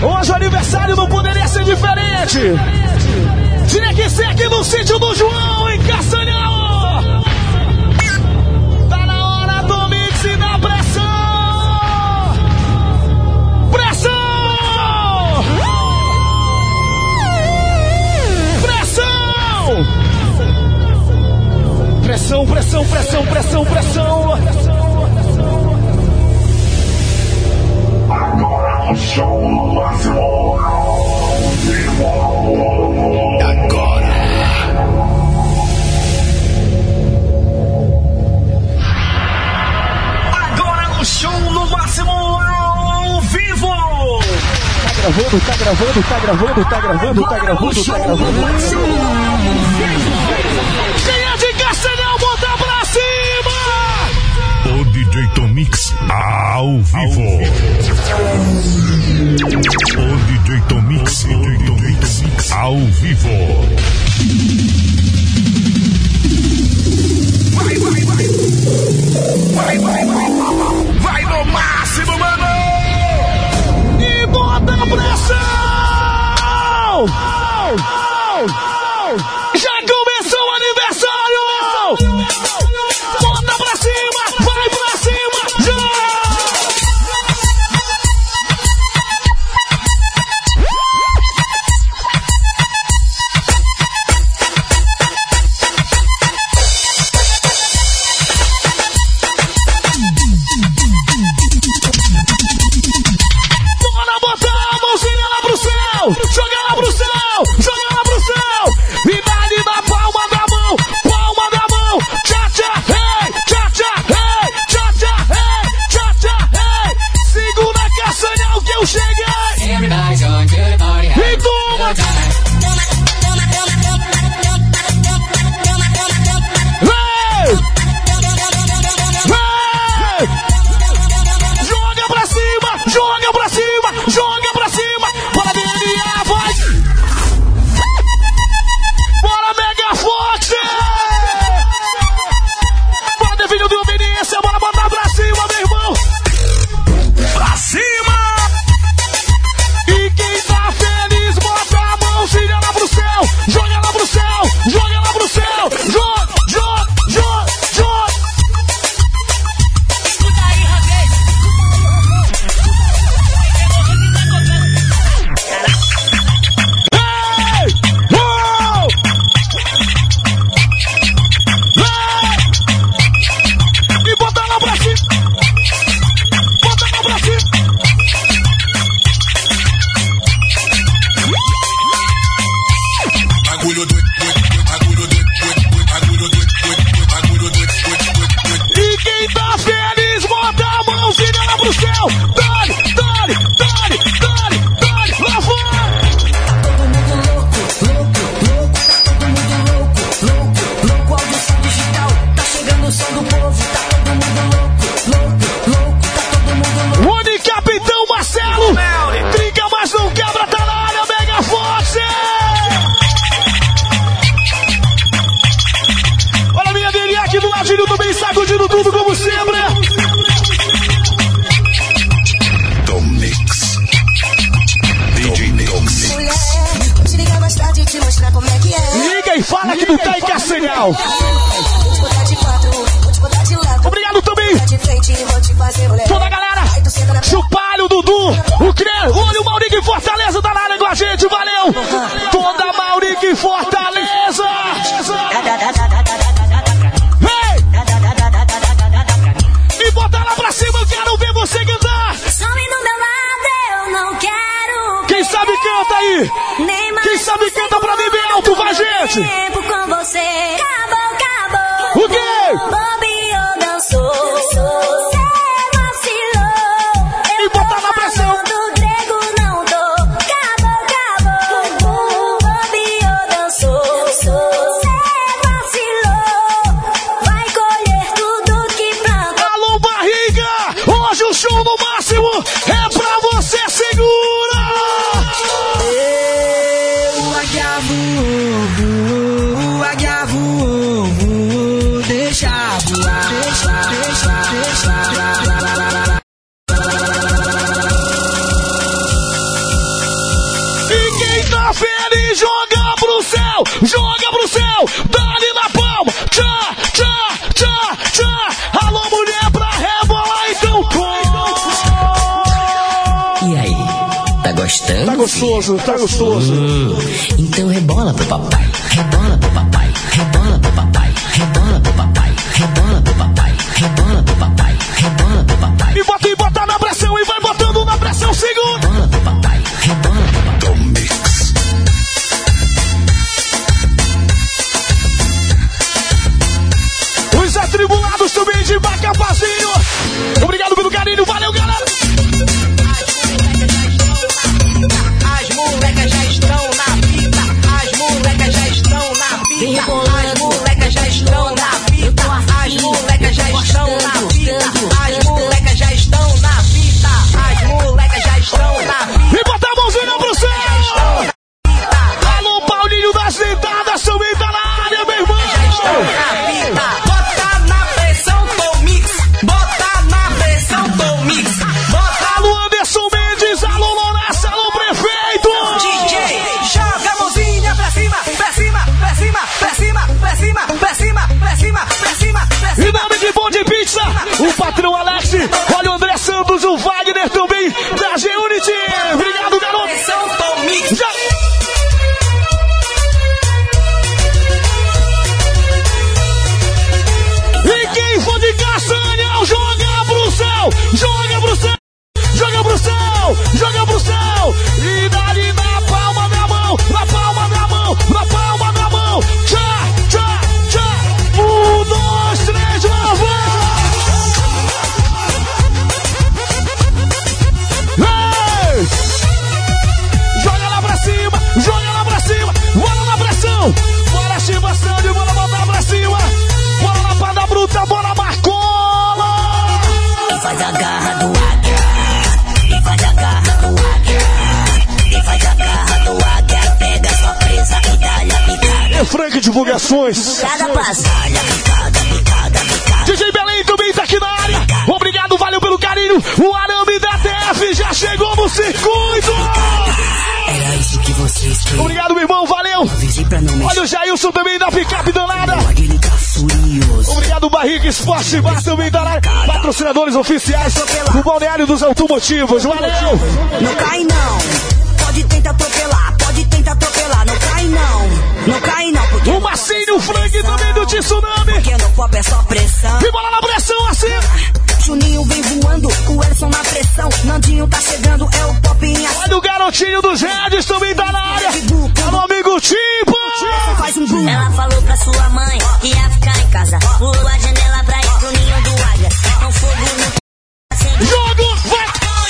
Hoje o aniversário não poderia ser diferente. Tinha que ser aqui no sítio do João, em Castanhal. Tá na hora do mix e da pressão. Pressão! Pressão! Pressão, pressão, pressão, pressão, pressão. Agora no show no máximo. Agora. Agora no show no máximo ao vivo. Tá gravando, tá gravando, tá gravando, tá gravando, tá gravando. Quem é de Castanhal, bota pra cima! O DJ Tomix ao vivo. O DJ Tomix ao vivo. Vai, vai, vai. Vai, vai, vai. Vai no máximo, mano. E bota a pressão! Já começou o aniversário! Bota pra cima! Vai pra cima! Já! Bora botar a mãozinha lá pro céu! Joga lá pro céu! Joga lá pro céu! E dá-lhe na palma da mão! Palma da mão! Tchá, tchá, hey! Tchá, tchá, hey! Tchá, tchá, hey! Tchá, tchá, hey! Segura Castanhal que eu cheguei! Everybody's going to the party. E toma! Hey! Hey! Joga pra cima! Joga pra cima! Joga pra cima! Bora DNA, vai! Bora Mega Fox! Bora Devinho de obediência! Bora botar pra cima, meu irmão! Pra cima! E quem tá feliz, bota a mãozinha lá pro céu! Joga lá pro céu! Joga lá pro céu! Joga, joga, joga, joga! Escuta aí, rapaz. Hey! Uou! Hey! E bota lá pra cima! Bota lá pra cima! Bagulho doido, bagulho doido, bagulho doido, bagulho doido. E quem tá feliz, bota a mãozinha lá pro céu! Dale, dale, dale, dale, dale! Lá fora! Louco, audição digital, tá chegando o som do povo, tá todo mundo louco, tá todo mundo louco. Onde Capitão Marcelo! Trinca, mas não quebra, tá na área, Mega Fox! Olha a minha dele aqui do ladinho do bem, sacudindo tudo como sempre! Tomix. DJ Tomix. Mulher, te ligar mais tarde e te mostrar como é que é. Liga e fala que não tá em Castanhal! Vou te botar de quatro, vou te botar de lado. Obrigado também! Vou te frente e vou te fazer mulher. Toda a galera! Aí tu senta na Chupalho, Dudu, o Crê, olha o Maurique em Fortaleza, tá na área com a gente, valeu! Toda a Maurique em Fortaleza! Hey! E bota lá pra cima, eu quero ver você cantar! Some do meu lado, eu não quero. Quem sabe canta aí! Nem mais Quem sabe você canta pra mim bem alto, vai gente! tempo com você. Acabou. O quê? Bobeou, dançou. Você vacilou. E bota na pressão! Do grego não tô. Acabou. Bobeou, dançou. Você vacilou. Vai colher tudo que plantou. Alô, barriga! Hoje o show no máximo é pra você, segura! O águia voou, pro céu, joga pro céu, dá-lhe na palma, tchá, tchá, tchá, tchá. Alô, mulher pra rebolar, então E aí, tá gostando? Tá gostoso, tá gostoso. Então rebola pro papai, rebola pro papai, rebola pro papai, rebola pro papai, rebola pro papai, rebola pro papai, rebola pro papai. E bota na pressão e vai botando na pressão, segura. Rebola pro papai, rebola pro papai. Os atribulados também de Bacapazinho. Obrigado pelo carinho, valeu, galera. As molecas já estão na fita. As molecas já estão na fita. As molecas já estão na fita. As molecas já estão na fita. As molecas já estão na fita. As molecas já estão na fita. E bota a mãozinha pro céu. Alô, Paulinho das Dentadas também tá na área, meu irmão. Bota na pressão, Tom Mix. Bota na pressão, Tom Mix. Alô, Anderson Mendes, alô, Lourenço, alô, prefeito. DJ, joga a mãozinha pra cima, pra cima, pra cima, pra cima, pra cima, pra cima, pra cima, pra cima, pra cima. Em nome de Bom de Pizza, o patrão Alex, olha o André Santos, o Wagner também, da G-Unity. Obrigado, garoto. Pressão, Tom Mix. Já. E quem for de castanha, joga pro céu, joga pro céu, joga pro céu, joga pro céu. E dali na palma da mão, na palma da mão, na palma da mão. Tchá, tchá, tchá. 1, 2, 3, lá vai. Ei! Joga lá pra cima, joga lá pra cima. Bora na pressão, bora Chiva Sandy, bora botar pra cima. Bora na panda bruta, bora Marcola. E faz a garra do águia, e faz a garra do águia, e faz a garra do águia, pega sua presa e dá-lhe a picada. É Frank Divulgações. Picada passa, dá-lhe a picada, picada, picada. DJ Belém também tá aqui na área. Obrigado, valeu pelo carinho. O arame da TF já chegou no circuito. Era isso que vocês queriam. Obrigado, meu irmão, valeu. Avisei pra não mexer. Olha o Jailson também da picape danada. Pode ligar furioso. Obrigado, Barriga Esporte Bar também da área. Patrocinadores oficiais do Balneário dos Automotivos. Valeu. Não cai não. Pode tentar atropelar, pode tentar atropelar. Não cai não. Não cai não. Porque O Marcinho Frank também do Tsunami. porque no pop é só pressão. E bola na pressão assim. Juninho vem voando, o Edson na pressão. Nandinho tá chegando, é o pop em ação. Olha o garotinho dos Reds também tá na área. Alô, amigo Tipo. Faz um boom. Ela falou pra sua mãe que ia ficar em casa. Pulou a janela pra ir pro ninho do águia. Com fogo no Jogo, vai.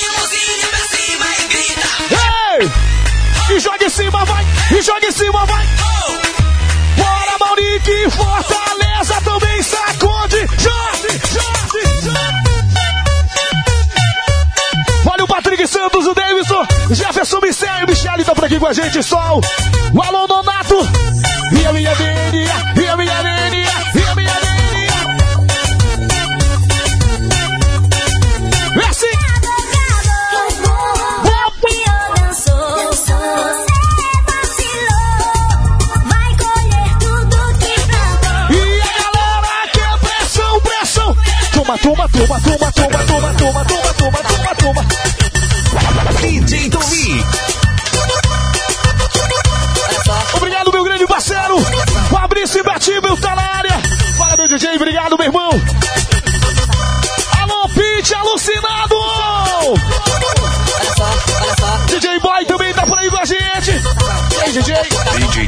Ei! E joga em cima, vai. E joga em cima, vai. Bora, Maurique. Fortaleza também sacode. Jorge. Olha o Patrick Santos, o Davidson. Jefferson Michel e Michele tá por aqui com a gente. Sol. O Alô Donato. E a minha Denia. E a minha Denia. E a minha Denia. É assim. Toma. DJ Tomi. Obrigado, meu grande parceiro. Fabrício e Batível tá na área. Fala, meu DJ, obrigado, meu irmão. Alô, Pete, alucinado. Olha só. DJ Boy também tá por aí com a gente. E aí, DJ? DJ.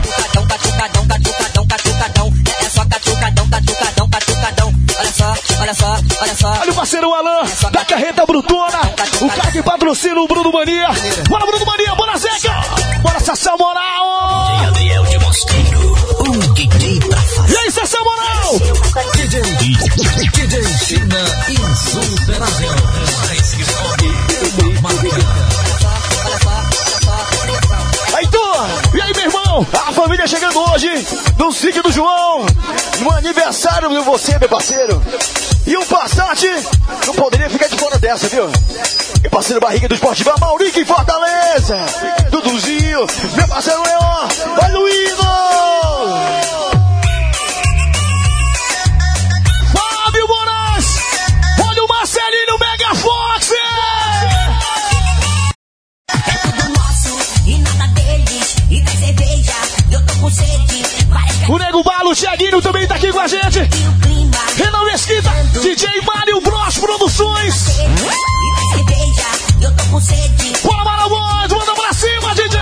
É só catucadão. Olha só. Olha o parceiro Alan, da Carreta Brutona. O cara que patrocina o Bruno Mania. Bora, Bruno Mania, bora, Zeca. Bora, Sassá Moral. Gabriel de Mosqueiro, DJ pra fazer. E aí, Sassá Moral. DJ China insuperável. Mais que sobe uma Aí, tu. E aí, meu irmão? A família chegando hoje no Sítio do João. No aniversário de você, meu parceiro. E o Passat não poderia ficar de fora dessa, viu? E parceiro Barriga do Esporte Bar, Maurique em Fortaleza. Duduzinho, meu parceiro Leon. Olha o Luíno. o Thiaguinho também tá aqui com a gente. Renan Mesquita, DJ Mário Bros Produções. Bora, Marabóis, manda pra cima, DJ.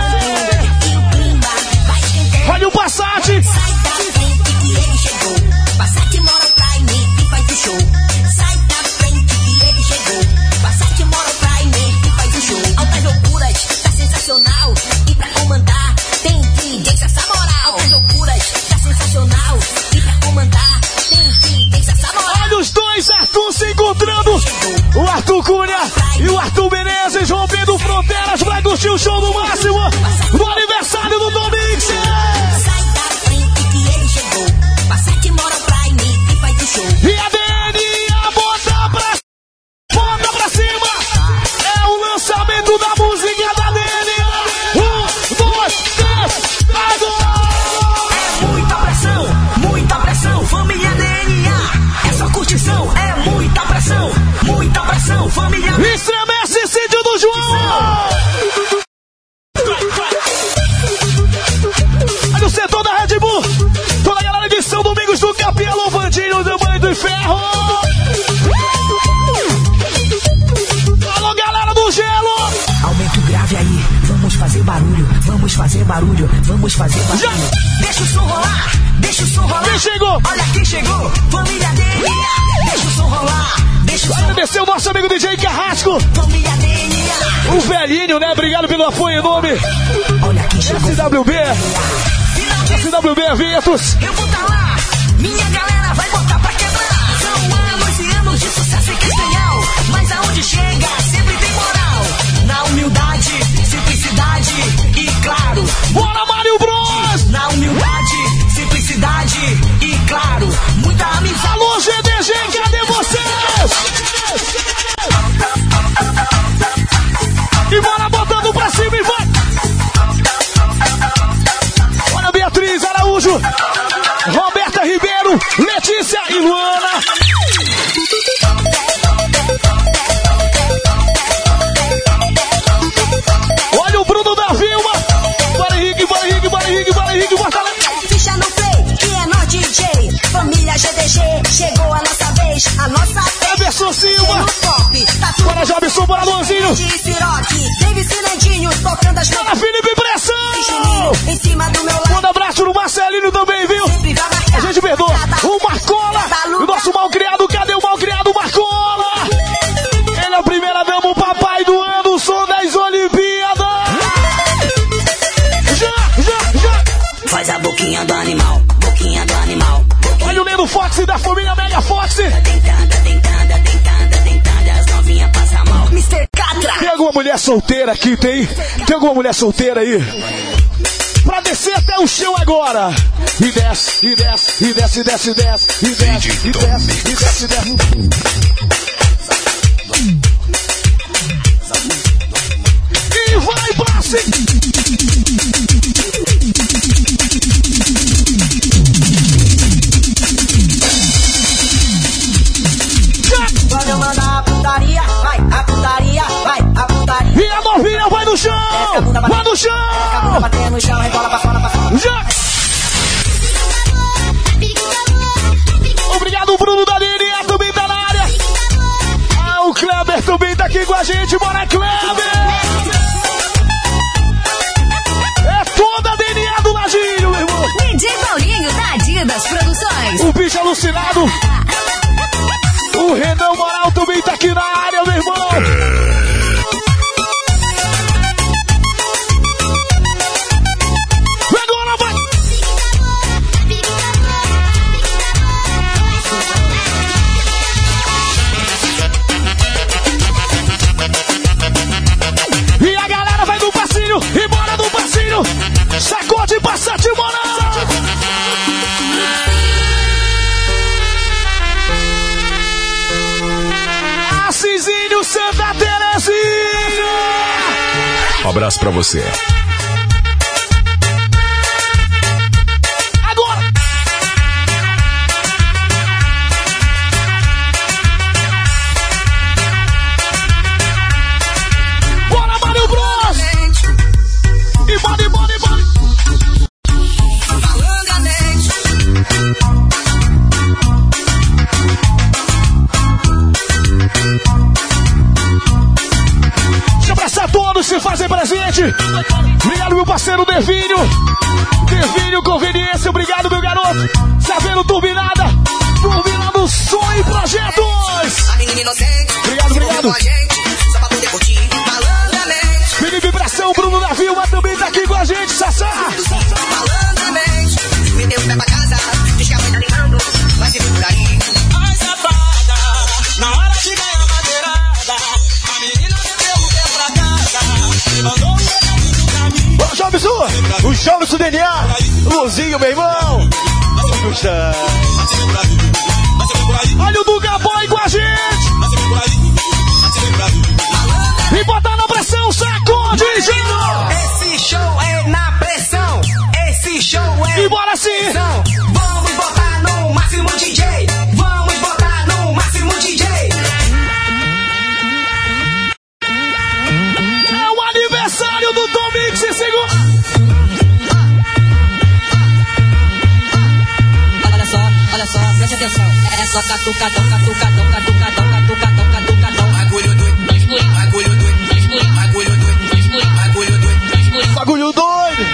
Olha o Passat. Sai da frente que ele chegou. Passat Moral Prime e faz o show. Sai da frente que ele chegou. Passat Moral Prime e faz o show. Altas loucuras, tá sensacional. E pra comandar, tem DJ Sassá Moral. Altas loucuras, tá sensacional. E pra comandar, tem DJ Sassá Moral. Olha os dois Arthur se encontrando. O Arthur Cunha e o Arthur Menezes rompendo fronteiras. Vai curtir o show do máximo no aniversário do Domingos. Sai da frente que ele chegou. Passat Moral Prime e faz o show. E a DNA bota pra cima. É o lançamento da música da DNA. 1, 2, 3, agora! Muita pressão, família DNA. É só curtição, é muita pressão, família DNA. Estremece sítio do João. Olha o setor da Red Bull. Toda a galera de São Domingos do Capelo, Vandinho do Banho do Ferro. Alô, galera do Gelo. Aumenta o grave aí, vamos fazer barulho. Já. Deixa o som rolar. Quem chegou? Olha quem chegou, família DNA. Deixa o som rolar. Agradecer o nosso amigo DJ Carrasco. Família DNA. O velhinho, né? Obrigado pelo apoio em nome. Olha quem chegou. SWB Eventos. Eu vou tá lá, minha galera vai botar pra quebrar. São anos e anos de sucesso em Castanhal, mas aonde chega sempre tem moral. Na humildade, simplicidade e claro. Bora, Mário Bros! Na humildade, simplicidade e claro. Muita amizade. Alô, GDG, cadê vocês? E bora botando pra cima e vai! Olha Beatriz Araújo, Roberta Ribeiro, Letícia e Luana. Olha o Bruno da Vilma. Bora Henrique, bota lá. Ficha no play, que é nós DJ. Família GDG, chegou a nossa vez. A nossa vez. Everson Silva. Tá tudo Bora Jobson, bora Luanzinho. de Ciroque. David Silendinho, tocando as Bora Felipe Pressão. em cima do meu lado. Manda abraço no Marcelinho também, viu? Sempre vai marcar. A gente perdoa. O Marcola. O nosso malcriado, cadê o malcriado Marcola? Ele é a primeira dama, o papai do ano, o som das Olimpíadas. Já. Faz a boquinha do animal, boquinha do animal. Olha o Leno Fox da família Mega Fox. Dentada, as novinhas passam mal. Mr. Catra. Tem alguma mulher solteira aqui, tem? Tem alguma mulher solteira aí? Pra descer até o chão agora. E desce. E vai pra cima. Quando eu mandar a putaria, vai, a putaria, vai, a putaria. E a novinha vai no chão! Vai no chão! Bater no chão, rebola pra fora. Já! Obrigado, Bruno da DNA, também tá na área. Ah, o Kleber também tá aqui com a gente. Bora, Kleber! É toda a DNA do Ladinho, meu irmão. DJ Paulinho da Adidas Produções. O bicho alucinado. O Renan Moral também tá aqui na área, meu irmão. Agora vai. E a galera vai do passinho. E bora do passinho. Sacode, Passat Moral. Cizinho, Santa Terezinha. Um abraço pra você. Agora. Bora, Mário Bros. E bora. Falangamente. se fazem presente. Obrigado, meu parceiro Devinho. Devinho, conveniência. Obrigado, meu garoto. Sabendo turbinada. Turbinando som e projetos. Obrigado. Felipe Pressão, Bruno da Vilma também tá aqui com a gente, Sassá. Me deu um pé pra casa, diz que a mãe tá ligando, vai se vir por aí. Ai, safada, na hora de ganhar madeirada, a menina meteu o pé pra casa, mandou um pedaço do caminho. Ô, Jobson, o Jobson DNA, Luzinho, meu irmão. Olha o Duga Boy com a gente. E botar na pressão, sacode, Esse show é na pressão. Esse show é e bora sim. pressão. Vamos botar no máximo DJ. Vamos botar no máximo DJ. É o aniversário do Tom Mix, segura. Olha só, preste atenção. É só catucadão, catucadão, catucadão, catucadão, catucadão. Bagulho doido, bagulho doido, bagulho doido, bagulho doido, bagulho doido.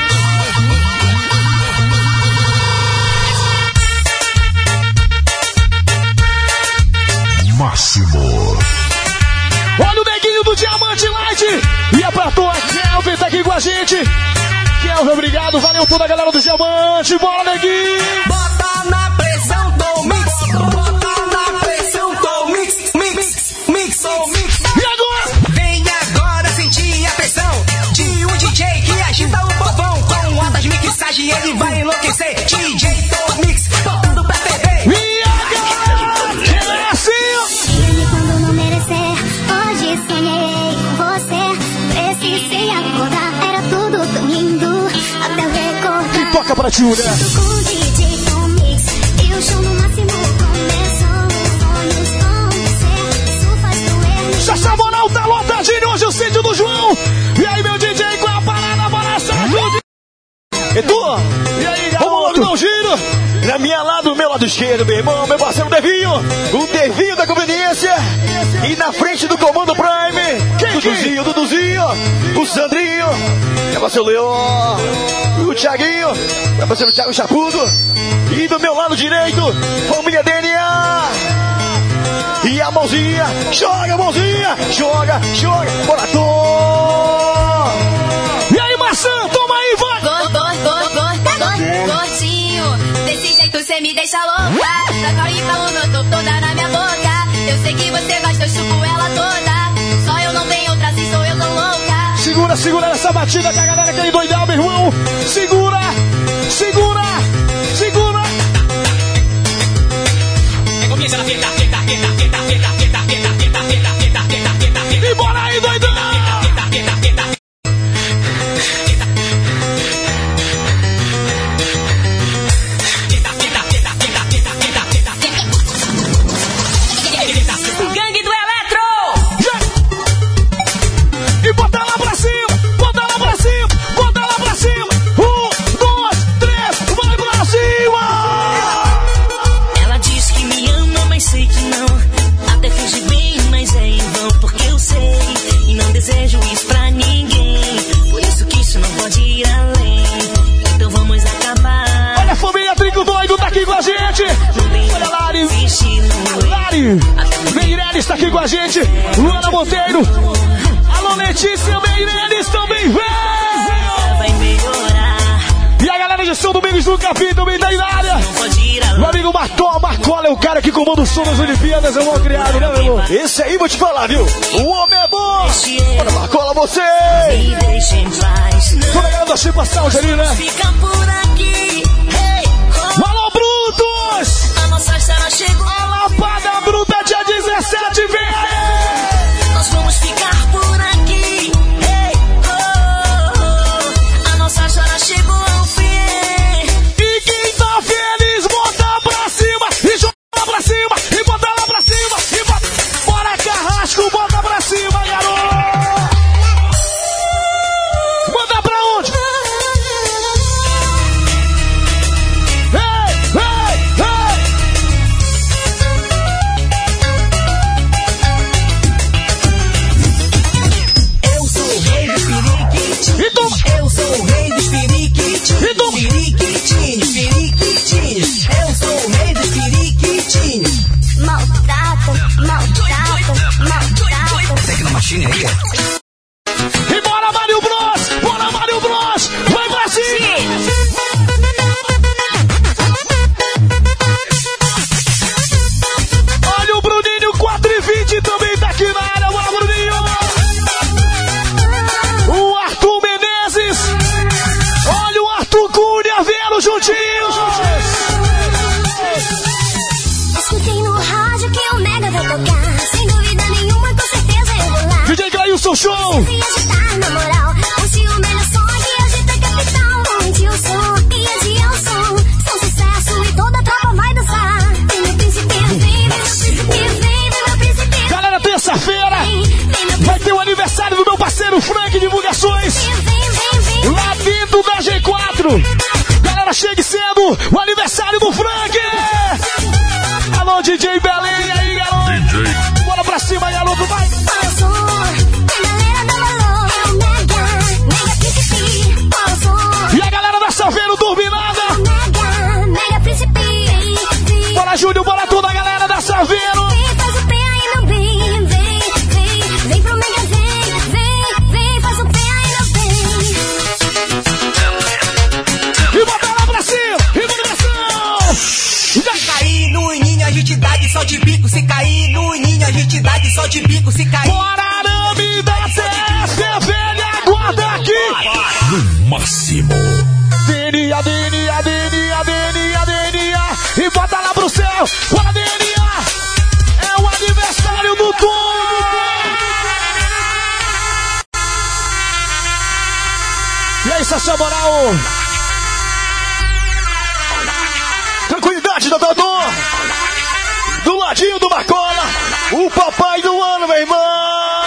Máximo. Olha o neguinho do Diamante Light. E a patroa Kelvin tá aqui com a gente. Kelvin, obrigado. Valeu toda a galera do Diamante. Bora, neguinho. Bota na pressão do mix. Bota na pressão do mix. Mix. E agora? Vem agora sentir a pressão de um DJ que agita o povão. Com altas mixagens ele vai enlouquecer. DJ do mix, botando pra TV. E agora? É assim. Diga-me quando não merecer. Hoje sonhei com você. Precisei acordar. Era tudo tão lindo. Até eu recordar. E toca pra ti, mulher. Com o DJ com mix. E o show no máximo começou. Sonhos com você. Isso faz doer. Sassá Moral tá lotadinho. Hoje o sítio do João. E aí, meu DJ, qual é a parada? Bora, Sérgio. Edu, E aí, vamos logo garoto? dar um giro. Na minha lado, meu lado esquerdo, meu irmão, meu parceiro Devinho. O Devinho da conveniência. E na frente do Comando Prime, Duduzinho, o Sandrinho, meu parceiro Leon, o Thiaguinho, meu parceiro Thiago Chapudo. E do meu lado direito, família DNA. E a mãozinha, joga a mãozinha, joga, bora, Tom. E aí, maçã, toma aí, vai. Gordinho, desse jeito cê me deixa louca. Saca e falou, eu tô toda na minha boca. Eu sei que você gosta, eu chupo ela toda. Só eu não tenho outra, assim sou eu tão louca. Segura essa batida que a galera quer endoidar, meu irmão. Segura. Comienza la fiesta. E bora aí, doidão. O gangue do Eletro. E bota lá pra cima. 1, 2, 3, vai pra cima. Ela diz que me ama, mas sei que não. Até finge bem, mas é em vão. Porque eu sei e não desejo isso pra ninguém. Por isso que isso não pode ir além. Então vamos acabar. Olha a família Trinco Doido tá aqui com a gente. Olha a Lari. Meireles tá aqui com a gente. Luana Monteiro. Alô, Letícia Meireles também vem. Vai melhorar. E a galera de São Domingos do Capim também tá aí na área. Não pode ir além. Meu amigo Marcola é o cara que comanda o som das Olimpíadas. É um bom criado, né, meu irmão? Esse aí, vou te falar, viu? O homem é bom. Bora, Marcola, você. Me deixa em paz. Toda a galera da Chipa Sound ali, né? Fica por aqui. Hey, Alô, Brutos! a nossa história chegou. A Lapada Bruta dia 17, vem aí! Nós vamos ficar por aqui. Hey, a nossa história chegou ao fim. E quem tá feliz, bota pra cima! E joga lá pra cima! E bota lá pra cima! E bota... Bora, Carrasco! Bota pra cima, garoto! Bota pra onde? Ei! Diversões. Lá dentro da G4. Galera, chegue cedo. O aniversário do Frank. Alô, DJ Belém aí, garoto. DJ. Bora pra cima, garoto, vai. E a galera da Saveiro Turbinada. Bora, Júnior, bora toda a galera da Saveiro. E bota lá pra cima, revolução. Se cair no ninho, a gente dá de sol de bico. Se cair no ninho, a gente dá de sol de bico. Se cair. Bora, arame da TF, velha, aguarda aqui. No máximo. Denia. E bota lá pro céu. Bora, Denia. É o aniversário do Tom. E aí, Sacha Moral. Tranquilidade, Dodô. Do ladinho do Marcola. O papai do ano, meu irmão.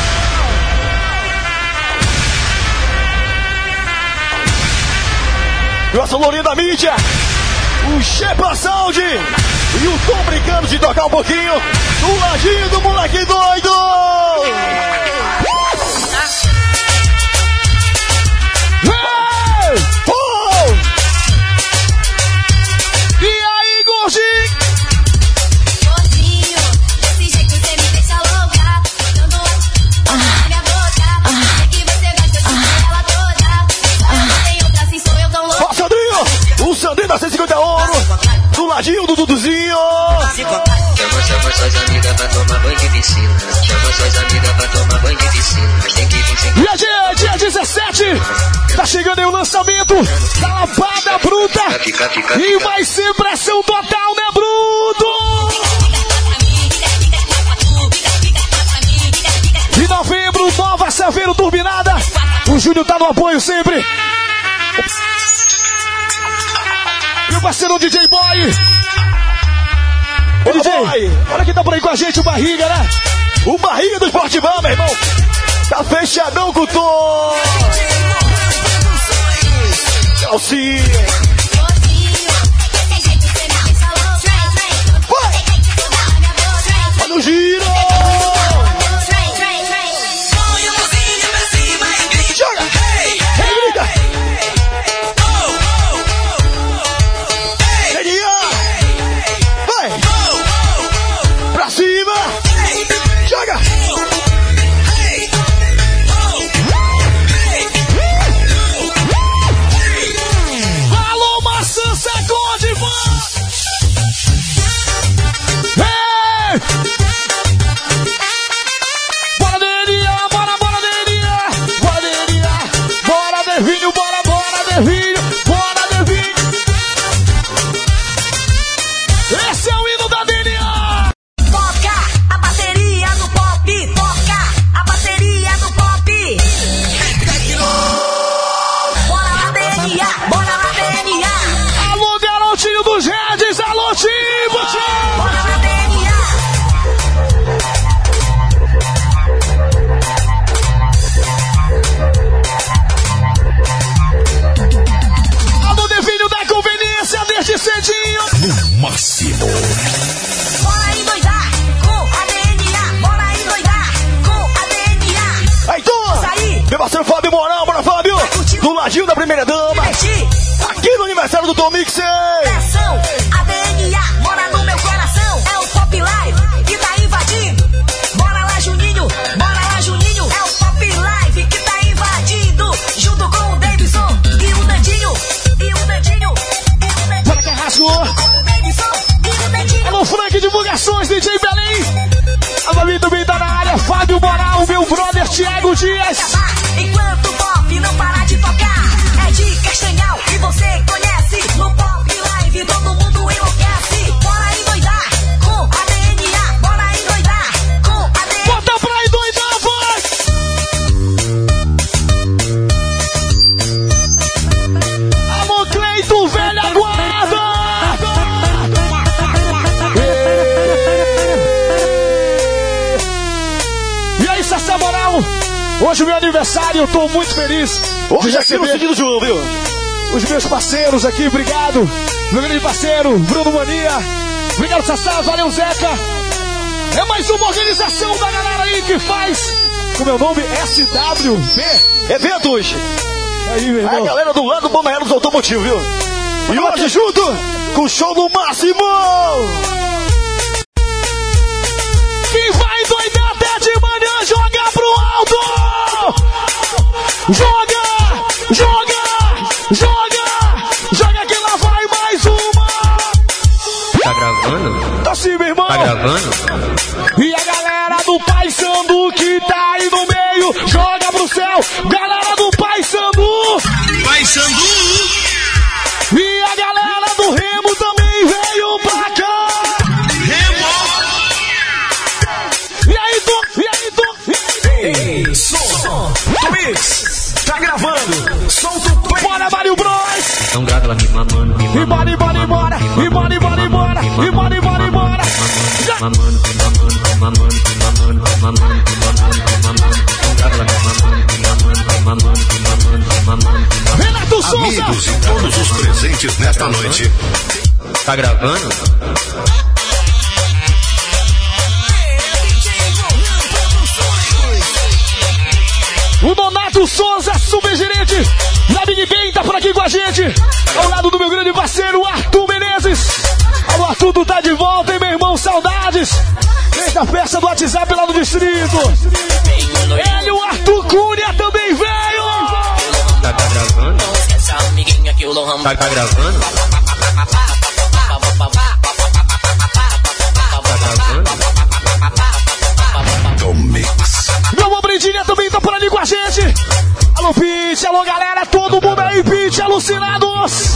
Nossa lourinha da mídia. O Shepa Sound. E o Tom brincando de tocar um pouquinho. Do ladinho do moleque doido. Hey! Oh! E aí, gordinho? Gordinho, desse jeito você me deixa louca. Dando na minha boca. Sei que você gosta de ela toda. Não tem outra assim, sou eu tão louca. Ó, Sandrinho. O Sandrinho da 150 ouro. Do ladinho do Duduzinho. Chama suas amigas pra tomar banho de piscina. Chama suas amigas pra tomar banho de piscina. Mas tem que vir sem. E a dia 17, tá chegando aí o lançamento da Lapada Bruta. E vai ser pressão total, né, Bruto? De novembro, nova Saveiro Turbinada. O Júnior tá no apoio sempre. E o parceiro DJ Boy. Ô, DJ, olha quem tá por aí com a gente, o Barriga, né? O Barriga do Esportival, meu irmão. Tá fechadão com o Tom. Calcinha. Olha o giro. Joga. Grita. Vai. Pra cima. Joga. Alô, maçã, sacode, mano! Ei! Bora, Deninha! Bora, Deninha! Bora, Deninha! Bora, Devinho! Bora, Devinho! Bora, Devinho! Esse é o hino da Deninha! Toca a bateria do pop. Toca a bateria do pop. Bora lá, Deninha. Bora lá, Deninha. Alô, garotinho dos Redes! Alô, Timba! Bora lá, Deninha. Alô, Devinho da conveniência desde cedinho! No máximo. Bora endoidar com a Deninha. Bora endoidar com a Deninha. Aí, Tom. Saí. Meu parceiro Fábio Moral, bora, Fábio. Do ladinho da primeira dama. Aqui no aniversário do Tom Mixer. Pressão, a DNA mora no meu coração. É o Pop Live que tá invadindo. Bora lá, Juninho. É o Pop Live que tá invadindo. Junto com o Davidson e o Dandinho. Bora que arrasou! Alô, Frank Divulgações, DJ Belém! A Babi também tá na área, Fábio Moral, meu brother Thiago Dias! Enquanto o pop não parar de tocar, é de Castanhal e você conhece no Pop Live. aniversário, eu tô muito feliz. Hoje aqui no seguinte do João, viu? Os meus parceiros aqui, obrigado. Meu grande parceiro, Bruno Mania. Obrigado, Sassá, valeu, Zeca. É mais uma organização da galera aí que faz, como é o nome? SWB Eventos. Aí, meu irmão. A galera do lado do Bombeiro dos Automotivos, viu? E hoje junto com o show do Máximo. Quem vai doidar até de manhã, joga pro alto! Joga! Joga! Joga! Joga que lá vai mais uma! Tá gravando? Tá sim, meu irmão! Tá gravando? E a galera do Paysandu que tá aí no meio, joga pro céu! Galera do Paysandu! Paysandu! E a galera do Remo também veio pra cá! Remo! E aí, tu? Ei, som! Mix! Tá gravando! Solta o play! Bora, Mário Bros! Então grava ela me mamando, me E bora, embora! E bora, embora! E bora, embora! Já! mamando, me mamando, me mamando, me mamando, me mamando, me mamando, me mamando. Então grava ela me mamando, me mamando, me mamando, me mamando, me mamando, me mamando. Renato Souza! Amigos e todos os presentes nesta noite. Tá gravando? O Donato Souza, supergerente da Big Ben, tá por aqui com a gente. Ao lado do meu grande parceiro, Arthur Menezes. O Arthur, tu tá de volta, hein, meu irmão? Saudades. Desde a festa do WhatsApp lá no distrito. Ele, o Arthur Cunha, também veio. Tá gravando? Tá gravando? Do Mix. Meu irmão Brindinha também tá por ali com a gente. Alô, Pete, alô, galera, todo mundo aí, Pete, alucinados.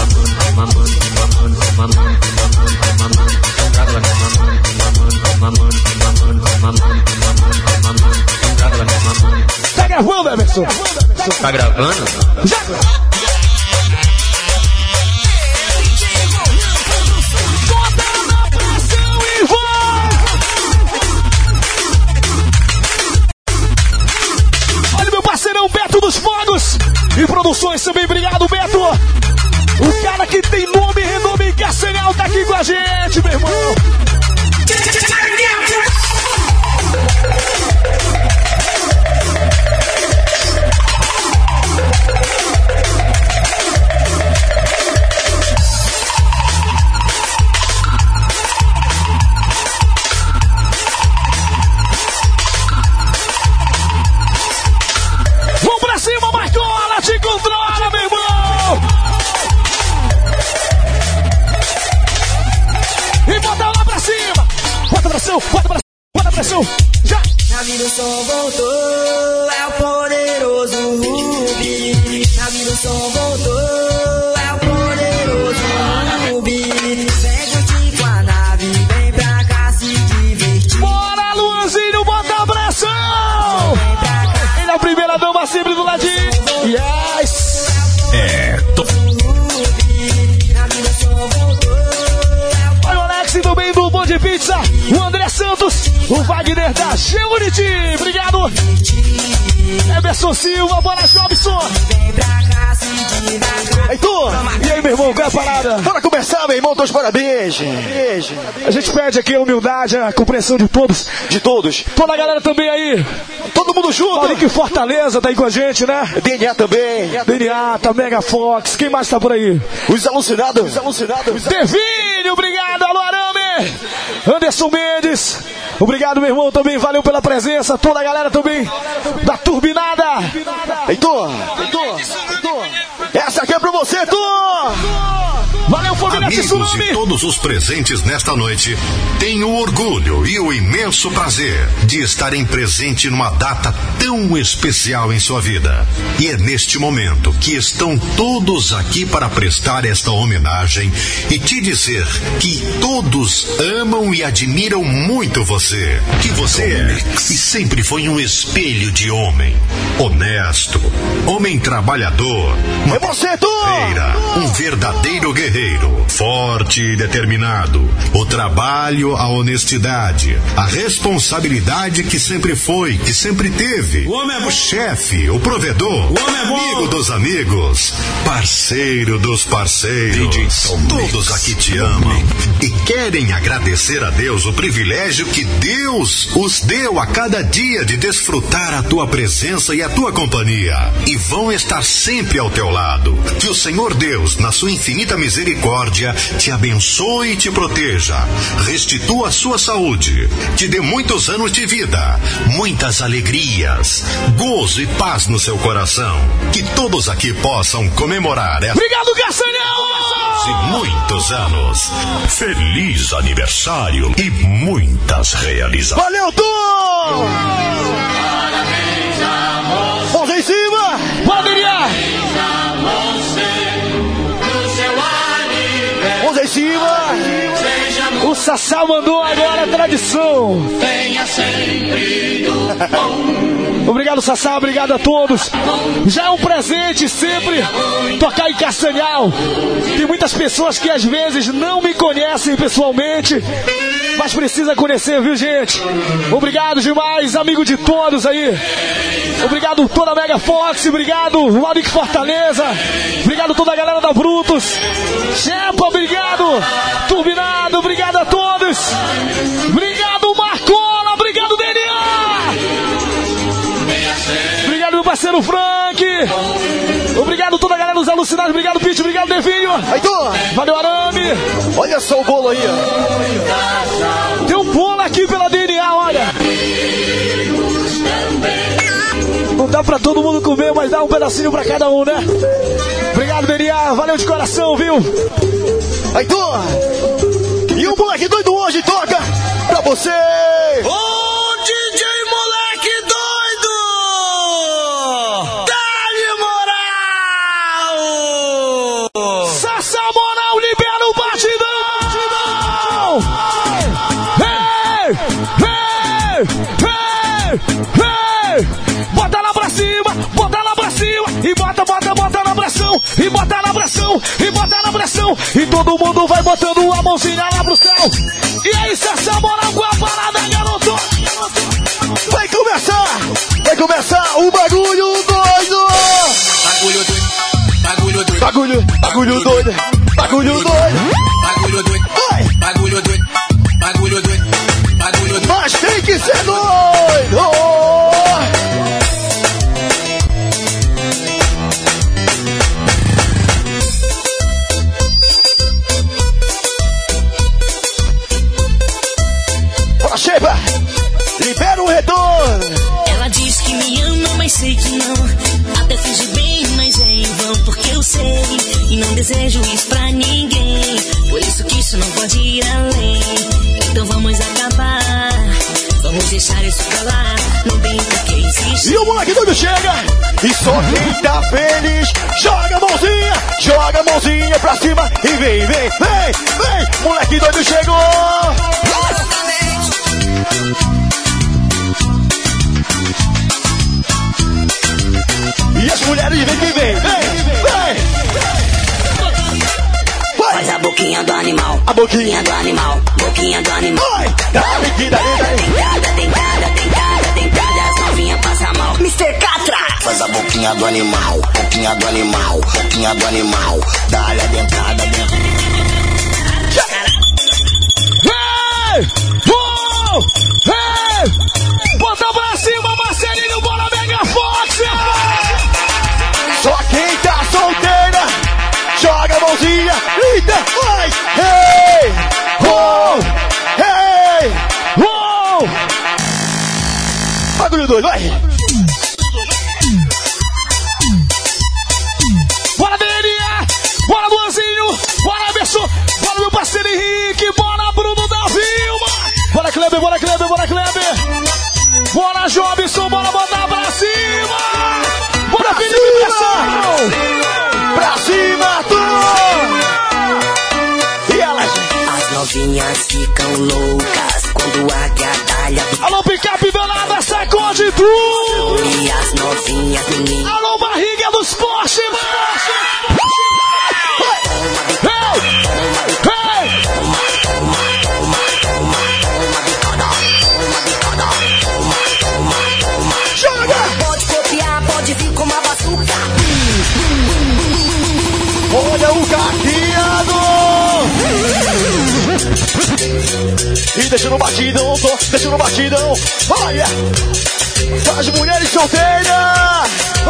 Tá gravando, Emerson? Tá gravando? Já! Bota na pressão e vai! Olha meu parceirão Beto dos Fogos e Produções também, obrigado, Beto! O cara que tem nome e renome em Castanhal tá aqui com a gente, meu irmão! Vamos pra cima, Marcola, te controla, meu irmão! E bota lá pra cima! Bota pressão, bota pressão! Já! Na vida o som voltou, é o poderoso Rubi. Na vida o som voltou, é o poderoso Rubi. Vem curtir com a nave, vem pra cá se divertir. Bora, Luanzinho, bota a pressão! Ele é a primeira dama sempre do ladinho. Yes! Olha o Alex também do Bom de Pizza. O André Santos. O Wagner da Geunity. Obrigado. Emerson Silva, bora, Jobson. Heitor, e aí, meu irmão, qual é a parada? Bora começar, meu irmão, teus parabéns. A gente pede aqui a humildade, a compreensão de todos. De todos. Toda a galera também aí. Todo mundo junto. Olha que Fortaleza tá aí com a gente, né? DNA também. DNA, tá Mega Fox. Quem mais tá por aí? Os alucinados. Devinho, obrigado, alô Arame. Anderson Mendes. Obrigado, meu irmão, também valeu pela presença. Toda a galera também da Turbinada. Heitor. Essa aqui é pra você, Heitor. Valeu, família Amigos Tsunami. e todos os presentes nesta noite têm o orgulho e o imenso prazer de estarem presentes numa data tão especial em sua vida. E é neste momento que estão todos aqui para prestar esta homenagem e te dizer que todos amam e admiram muito você. Que você é e sempre foi um espelho de homem. Honesto, homem trabalhador, uma É você, Heitor. um verdadeiro guerreiro. guerreiro, forte e determinado. O trabalho, a honestidade, a responsabilidade que sempre foi, que sempre teve. O homem é bom. O chefe, o provedor, O homem é bom. amigo dos amigos, parceiro dos parceiros. Todos aqui te amam e querem agradecer a Deus o privilégio que Deus os deu a cada dia de desfrutar a tua presença e a tua companhia. E vão estar sempre ao teu lado. Que o Senhor Deus, na sua infinita misericórdia, te abençoe e te proteja. Restitua a sua saúde. Te dê muitos anos de vida, muitas alegrias, gozo e paz no seu coração. Que todos aqui possam comemorar essa... Obrigado, Castanhão! de muitos anos. Feliz aniversário e muitas realizações. Valeu, Tom! Parabéns a você. Mãos em cima! Poderia! Mãos em cima! O Sassá mandou agora a tradição. Venha sempre do bom. Obrigado, Sassá, obrigado a todos. Já é um presente sempre tocar em Castanhal. Tem muitas pessoas que às vezes não me conhecem pessoalmente, mas precisa conhecer, viu, gente? Obrigado demais, amigo de todos aí. Obrigado toda a Mega Fox, obrigado Malik Fortaleza, obrigado toda a galera da Brutus. Chepa, obrigado. Turbinado, obrigado a todos. Obrigado, Marcola, obrigado, DNA. Obrigado, meu parceiro Frank. Obrigado toda a galera dos alucinados, obrigado, Pete, obrigado, Devinho. Valeu, Arame. Olha só o bolo aí, ó. Tem um bolo aqui pela DNA, olha. Não dá pra todo mundo comer, mas dá um pedacinho pra cada um, né? Obrigado, DNA, valeu de coração, viu? Aí, e o moleque doido hoje toca pra você. Ô, DJ moleque doido! Dá-lhe moral! Sassá moral, libera o batidão! Ei! Bota lá pra cima! Bota lá pra cima! E bota na pressão! E bota na pressão! E bota na pressão! E todo mundo vai botando a mãozinha lá pro céu! E aí, Sassá moral com a parada, garoto! Vai começar o bagulho doido! Bagulho doido. Bagulho doido! Bagulho doido. Bagulho doido! Mas tem que ser doido! Bora, Sheba! Libera o retorno! Ela diz que me ama, mas sei que não. Até finge bem, mas é em vão, porque eu sei e não desejo isso pra ninguém. Por isso que isso não pode ir além. Então vamos acabar. Vamos deixar isso pra lá. Não tem por que insistir. E o moleque doido chega. E só quem tá feliz joga a mãozinha pra cima. E vem. Moleque doido chegou. E as mulheres vem. Faz a boquinha do animal. A boquinha do animal. Boquinha do animal. Dale. Dentada, as novinhas passam mal. Mr. Catra. Faz a boquinha do animal. Boquinha do animal. Dá-lhe a dentada. Bota pra cima, Marcelinho, bora Mega Fox! Só quem tá solteira joga a mãozinha. Eita, vai! Hey! Bagulho doido, vai! Bora, DNA! Bora, Luanzinho! Bora, Emerson! Bora, meu parceiro Henrique! Bora, Bruno da Vilma! Bora, Kleber! Bora, Jobson! Bora botar pra cima! Bora, Felipe Pressão! Pra cima, tu! E elas? As novinhas ficam loucas quando a gadalha do... Alô, picape danada, sacode tudo! E as novinhas do... Alô, barriga dos Porsche, mano! E deixa no batidão, deixa no batidão. Olha! As mulheres solteiras!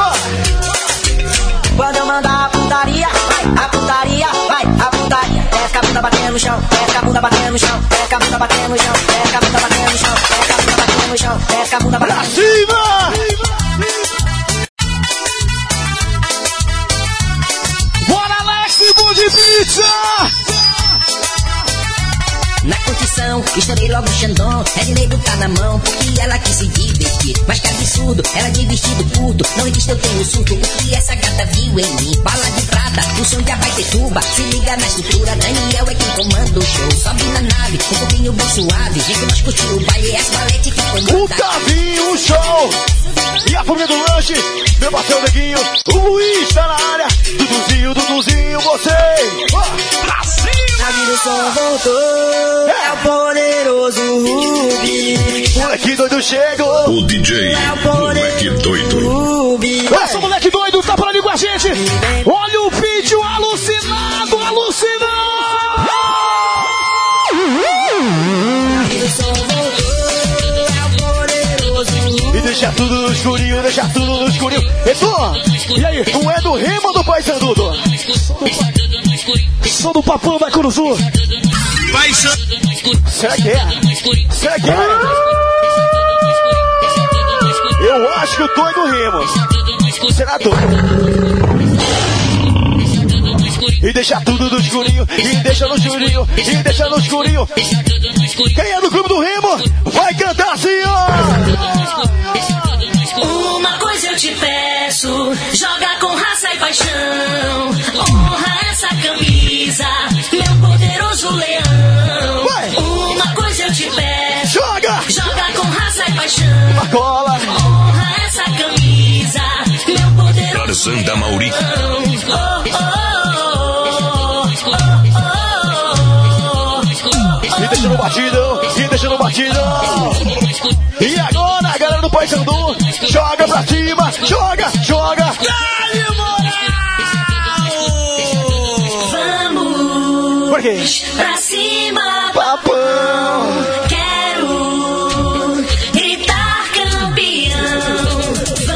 Quando eu mandar a putaria, vai, a putaria, vai, a putaria. Desce a bunda batendo no chão, desce a bunda batendo no chão, desce a bunda batendo no chão, desce a bunda batendo no chão, desce a bunda batendo no chão, desce a bunda batendo no chão. Pra cima! Bora, Alex, bom de pizza! Na curtição, estourei logo o Xandão. É de nego tá na mão, porque ela quis se divertir. Mas que absurdo, ela de vestido curto. Não existe, eu tenho surto, o que essa gata viu em mim. Bala de prata, o som de Abaetetuba. Se liga na estrutura, Daniel é quem comanda o show. Sobe na nave, um pouquinho bem suave. Gente, nós curtimos o baile, essa valete que comanda. O Tavinho Show! E a família do lanche, meu parceiro Neguinho, o Luiz tá na área. Duduzinho, você! Pra cima! A vida só voltou, é o poderoso Rubi. Moleque doido chegou! O DJ Moleque Doido. Rubi. Essa moleque doido tá por ali com a gente! Olha o vídeo alucinado! E deixa tudo no escurinho, Edu! E aí, tu é do Rima ou do Paysandu? Sou do Papão da Curuzu! Será que é? Eu acho que o doido do Rimo. Será doido? E deixa tudo no escurinho, e deixa no escurinho. Quem é do Clube do Remo, vai cantar assim, ó! Uma coisa eu te peço, joga com raça e paixão. Honra essa camisa, meu poderoso leão. Vai. Uma coisa eu te peço, joga com raça e paixão. Uma cola. Honra essa camisa, meu poderoso Tarzan da Mauri. E deixa no batidão. E agora, a galera do Paysandu, joga pra cima, joga. Dá-lhe moral! Vamos Por quê? pra cima, Papão! quero gritar campeão.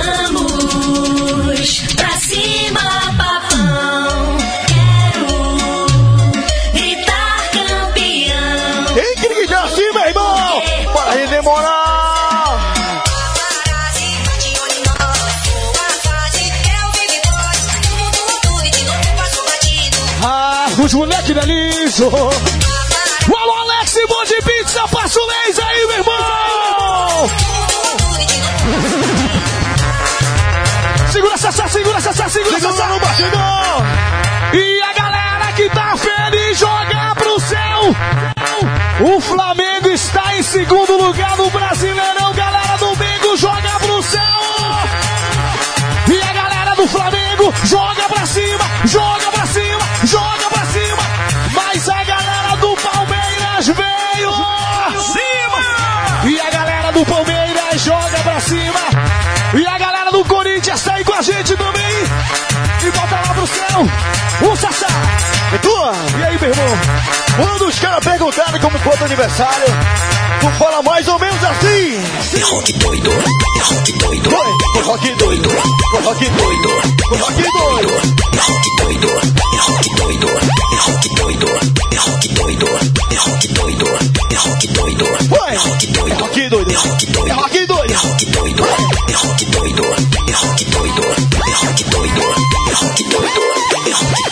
Vamos pra cima, papão. Quero gritar campeão. Tem que gritar assim, meu irmão! Para render moral! Os moleques da Liso. Alô, Alex, bom de pizza, passa o laser aí, meu irmão. Segura essa no batidão. E a galera que tá feliz, joga pro céu. O Flamengo está em segundo lugar no Brasileirão. Galera do Mengo, joga pro céu. E a galera do Flamengo, joga pra cima. Mas a galera do Palmeiras veio pra cima. E a galera do Palmeiras joga pra cima. E a galera do Corinthians tá aí com a gente também. E volta lá pro céu. O Sassá. E tu? E aí, meu irmão? Quando os caras perguntaram como foi o aniversário, tu fala mais ou menos assim. É rock doido, é rock doido. Foi rock doido, foi rock doido, foi rock doido. É rock doido, é rock doido, é rock doido, é rock doido, é rock doido, é rock doido. Foi é rock doido, é rock doido, é rock doido, é rock doido, é rock doido, é rock doido, é rock doido, é rock doido, é rock doido, é rock.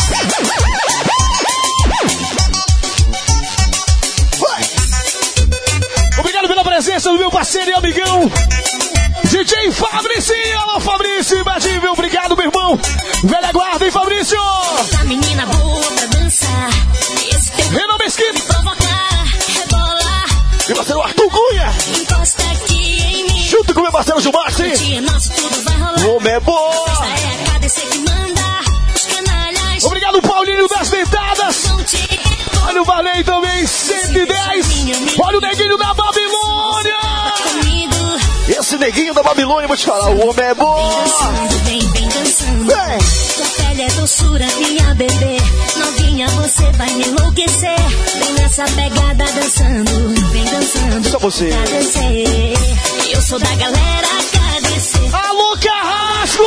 Obrigado pela presença do meu parceiro e amigão DJ Fabrício. Alô, Fabrício, imbatível. Obrigado, meu irmão. Velha guarda, hein, Fabrício? Essa menina boa pra dançar. Esse teu Renan Mesquita. me provocar, rebolar. E parceiro Arthur Cunha. Encosta aqui em mim. Junto com o meu parceiro Gilmar, sim. Dia nosso, tudo vai rolar. O homem é bom. Essa é a KDC que manda. Os canalhas. Obrigado, Paulinho das Dentadas. Olha o Valei também, 110. Olha o neguinho da Babilônia. Esse neguinho da Babilônia, vou te falar, o homem é bom. Vem dançando, Vem. tua pele é doçura, minha bebê. Novinha novinha, você vai me enlouquecer. Vem nessa pegada dançando, vem dançando. Só você. KDC. Eu sou da galera KDC. Alô, Carrasco!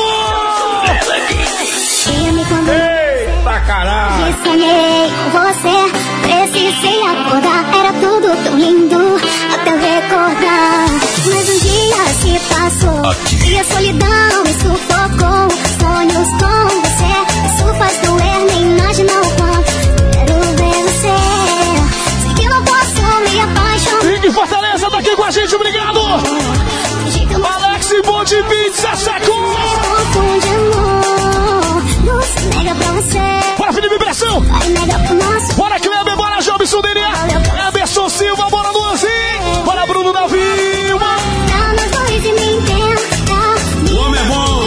Eita caralho! E sonhei com você, precisei acordar. Era tudo tão lindo, até eu recordar. Mas um dia se passou e a solidão me sufocou. Sonhos com você, isso faz doer, nem imagina o quanto quero ver você. Sei que não posso me apaixonar. Rick Fortaleza tá aqui com a gente, obrigado! Alex Bonde Pizza Sacou! Confunde amor, não se nega pra você. Bora, Felipe Pressão! Vai negar pro nosso. Bora, Kleber, bora, Jobson Delia! Emerson Silva, bora, Luanzinho! Bora, Bruno da Vilma! Pra nós dois e me entenda. O homem é bom!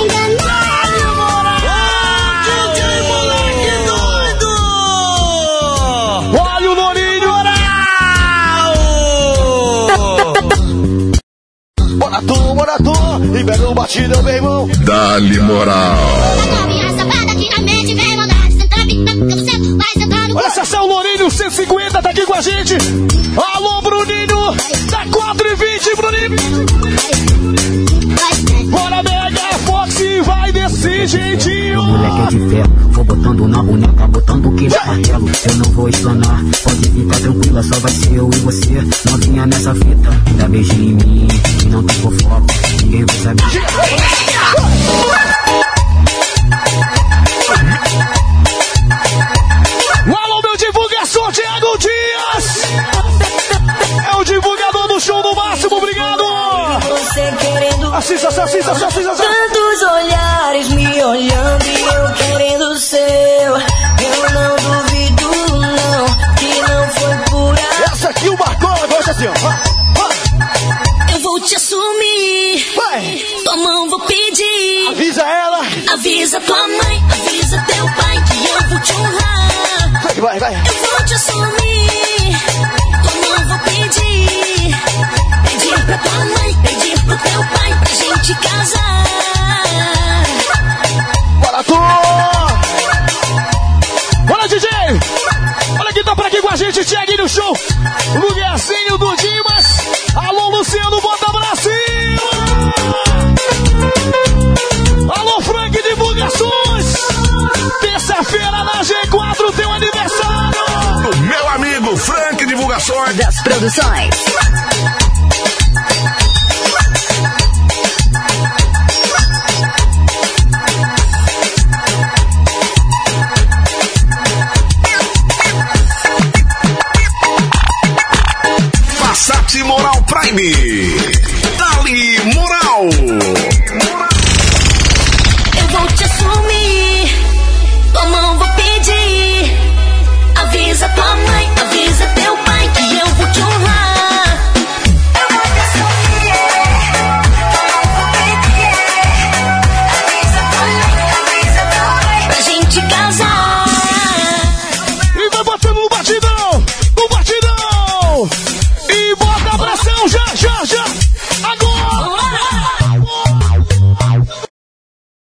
Olha o Lourinho! Bora tu, libera o batidão, meu irmão. Dá-lhe moral. Olha essa ação, Lourinho, 150, tá aqui com a gente. Alô, Bruninho, tá 4h20, Bruninho. Bora, Mega Fox, vai desse jeitinho. Moleque é de ferro, vou botando na boneca, botando o que no martelo. Eu não vou explanar, pode ficar tranquila, só vai ser eu e você. Novinha nessa fita, dá beijinho em mim, e não tem fofoca, ninguém vai saber. Alô, meu divulgação, Thiago Dias. É o divulgador do show do Máximo, obrigado. Você querendo. Assista. Tantos olhares me olhando e eu querendo seu. Eu não duvido, não, que não foi por aí. Essa aqui o Marcão gosta assim, ó. Eu vou te assumir. Vai. Tua mão vou pedir. Avisa ela. Avisa tua mãe, avisa teu pai que eu vou te honrar. Vai. Eu vou te assumir. Tua mão vou pedir. Pedir pra tua mãe, pedir pro teu pai pra gente casar. Bora tu. Bora, DJ. Olha quem tá por aqui com a gente, Thiaguinho Show. Lugarzinho do Dimas. Alô, Luciano, bota pra cima. Alô, Frank Divulgações. Terça-feira na G4 tem um aniversário. O meu amigo Frank Divulgações das Produções.